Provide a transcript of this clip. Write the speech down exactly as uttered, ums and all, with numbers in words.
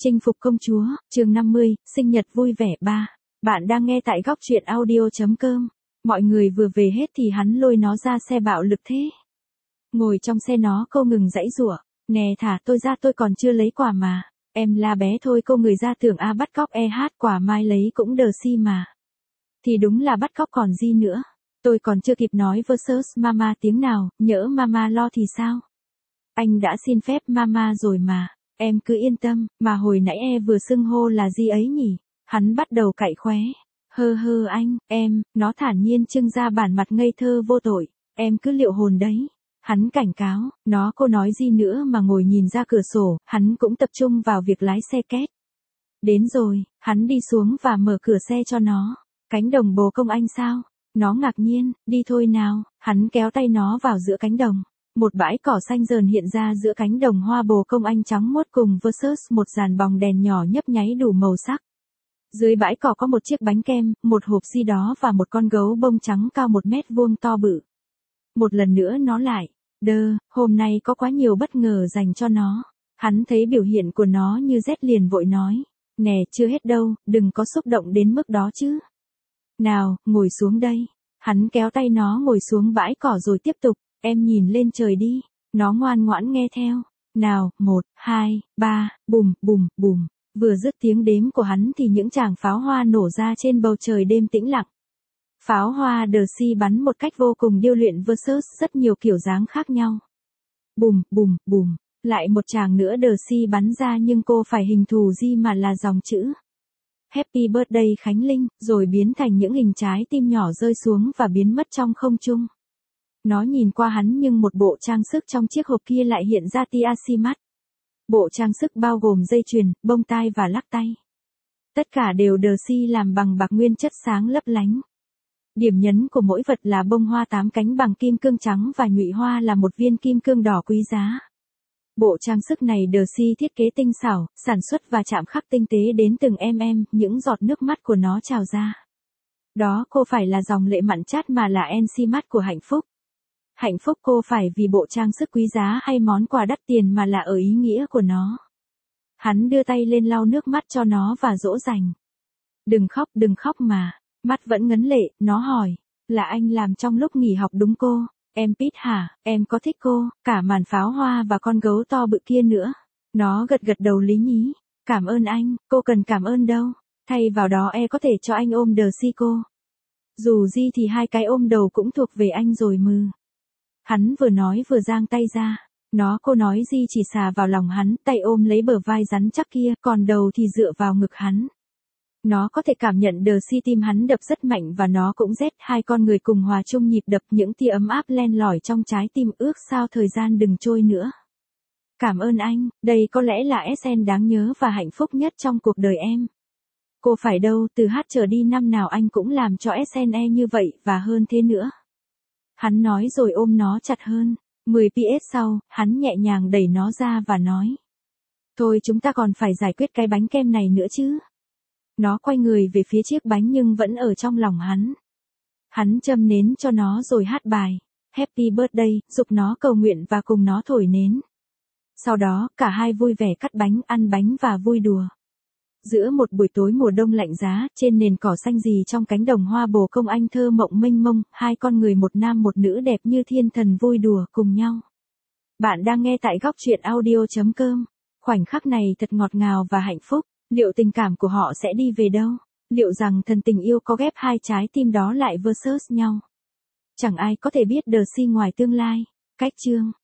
Chinh phục công chúa, chương năm mươi, sinh nhật vui vẻ ba. Bạn đang nghe tại góc truyện audio chấm com. Mọi người vừa về hết thì hắn lôi nó ra xe bạo lực thế. Ngồi trong xe nó cô ngừng giãy giụa. Nè thả tôi ra, tôi còn chưa lấy quà mà. Em la bé thôi, cô người ra tưởng A bắt cóc e hát quả mai lấy cũng đờ si mà. Thì đúng là bắt cóc còn gì nữa. Tôi còn chưa kịp nói versus mama tiếng nào, nhỡ mama lo thì sao? Anh đã xin phép mama rồi mà. Em cứ yên tâm, mà hồi nãy e vừa xưng hô là gì ấy nhỉ? Hắn bắt đầu cạy khóe. Hơ hơ anh, em, nó thản nhiên trưng ra bản mặt ngây thơ vô tội. Em cứ liệu hồn đấy. Hắn cảnh cáo, nó cô nói gì nữa mà ngồi nhìn ra cửa sổ, hắn cũng tập trung vào việc lái xe két. Đến rồi, hắn đi xuống và mở cửa xe cho nó. Cánh đồng bồ công anh sao? Nó ngạc nhiên, đi thôi nào, hắn kéo tay nó vào giữa cánh đồng. Một bãi cỏ xanh dờn hiện ra giữa cánh đồng hoa bồ công anh trắng muốt cùng versus một dàn bóng đèn nhỏ nhấp nháy đủ màu sắc. Dưới bãi cỏ có một chiếc bánh kem, một hộp xi đó và một con gấu bông trắng cao một mét vuông to bự. Một lần nữa nó lại, đơ, hôm nay có quá nhiều bất ngờ dành cho nó. Hắn thấy biểu hiện của nó như rét liền vội nói, nè chưa hết đâu, đừng có xúc động đến mức đó chứ. Nào, ngồi xuống đây. Hắn kéo tay nó ngồi xuống bãi cỏ rồi tiếp tục. Em nhìn lên trời đi. Nó ngoan ngoãn nghe theo. Nào, một, hai, ba, bùm, bùm, bùm. Vừa dứt tiếng đếm của hắn thì những tràng pháo hoa nổ ra trên bầu trời đêm tĩnh lặng. Pháo hoa đờ si bắn một cách vô cùng điêu luyện versus rất nhiều kiểu dáng khác nhau. Bùm, bùm, bùm. Lại một tràng nữa đờ si bắn ra nhưng cô phải hình thù gì mà là dòng chữ. Happy birthday Khánh Linh, rồi biến thành những hình trái tim nhỏ rơi xuống và biến mất trong không trung. Nó nhìn qua hắn nhưng một bộ trang sức trong chiếc hộp kia lại hiện ra tia xi mắt. Bộ trang sức bao gồm dây chuyền, bông tai và lắc tay. Tất cả đều đờ si làm bằng bạc nguyên chất sáng lấp lánh. Điểm nhấn của mỗi vật là bông hoa tám cánh bằng kim cương trắng và nhụy hoa là một viên kim cương đỏ quý giá. Bộ trang sức này đờ si thiết kế tinh xảo, sản xuất và chạm khắc tinh tế đến từng em em, những giọt nước mắt của nó trào ra. Đó cô phải là dòng lệ mặn chát mà là en xi mắt của hạnh phúc. Hạnh phúc cô phải vì bộ trang sức quý giá hay món quà đắt tiền mà là ở ý nghĩa của nó. Hắn đưa tay lên lau nước mắt cho nó và dỗ dành. Đừng khóc, đừng khóc mà. Mắt vẫn ngấn lệ, nó hỏi. Là anh làm trong lúc nghỉ học đúng cô? Em Pete hả, em có thích cô, cả màn pháo hoa và con gấu to bự kia nữa. Nó gật gật đầu lý nhí. Cảm ơn anh, cô cần cảm ơn đâu. Thay vào đó e có thể cho anh ôm đờ si cô. Dù gì thì hai cái ôm đầu cũng thuộc về anh rồi mừ. Hắn vừa nói vừa giang tay ra. Nó cô nói gì chỉ xà vào lòng hắn, tay ôm lấy bờ vai rắn chắc kia, còn đầu thì dựa vào ngực hắn. Nó có thể cảm nhận đờ si tim hắn đập rất mạnh và nó cũng rét, hai con người cùng hòa chung nhịp đập, những tia ấm áp len lỏi trong trái tim, ước sao thời gian đừng trôi nữa. Cảm ơn anh, đây có lẽ là ét en đáng nhớ và hạnh phúc nhất trong cuộc đời em. Cô phải đâu, từ hát trở đi năm nào anh cũng làm cho ét en e như vậy và hơn thế nữa. Hắn nói rồi ôm nó chặt hơn. mười pét sau, hắn nhẹ nhàng đẩy nó ra và nói. Thôi chúng ta còn phải giải quyết cái bánh kem này nữa chứ. Nó quay người về phía chiếc bánh nhưng vẫn ở trong lòng hắn. Hắn châm nến cho nó rồi hát bài. Happy birthday, giục nó cầu nguyện và cùng nó thổi nến. Sau đó, cả hai vui vẻ cắt bánh, ăn bánh và vui đùa. Giữa một buổi tối mùa đông lạnh giá, trên nền cỏ xanh rì trong cánh đồng hoa bồ công anh thơ mộng mênh mông, hai con người một nam một nữ đẹp như thiên thần vui đùa cùng nhau. Bạn đang nghe tại góc truyện audio chấm com. Khoảnh khắc này thật ngọt ngào và hạnh phúc. Liệu tình cảm của họ sẽ đi về đâu? Liệu rằng thần tình yêu có ghép hai trái tim đó lại versus nhau? Chẳng ai có thể biết đờ si ngoài tương lai. Cách chương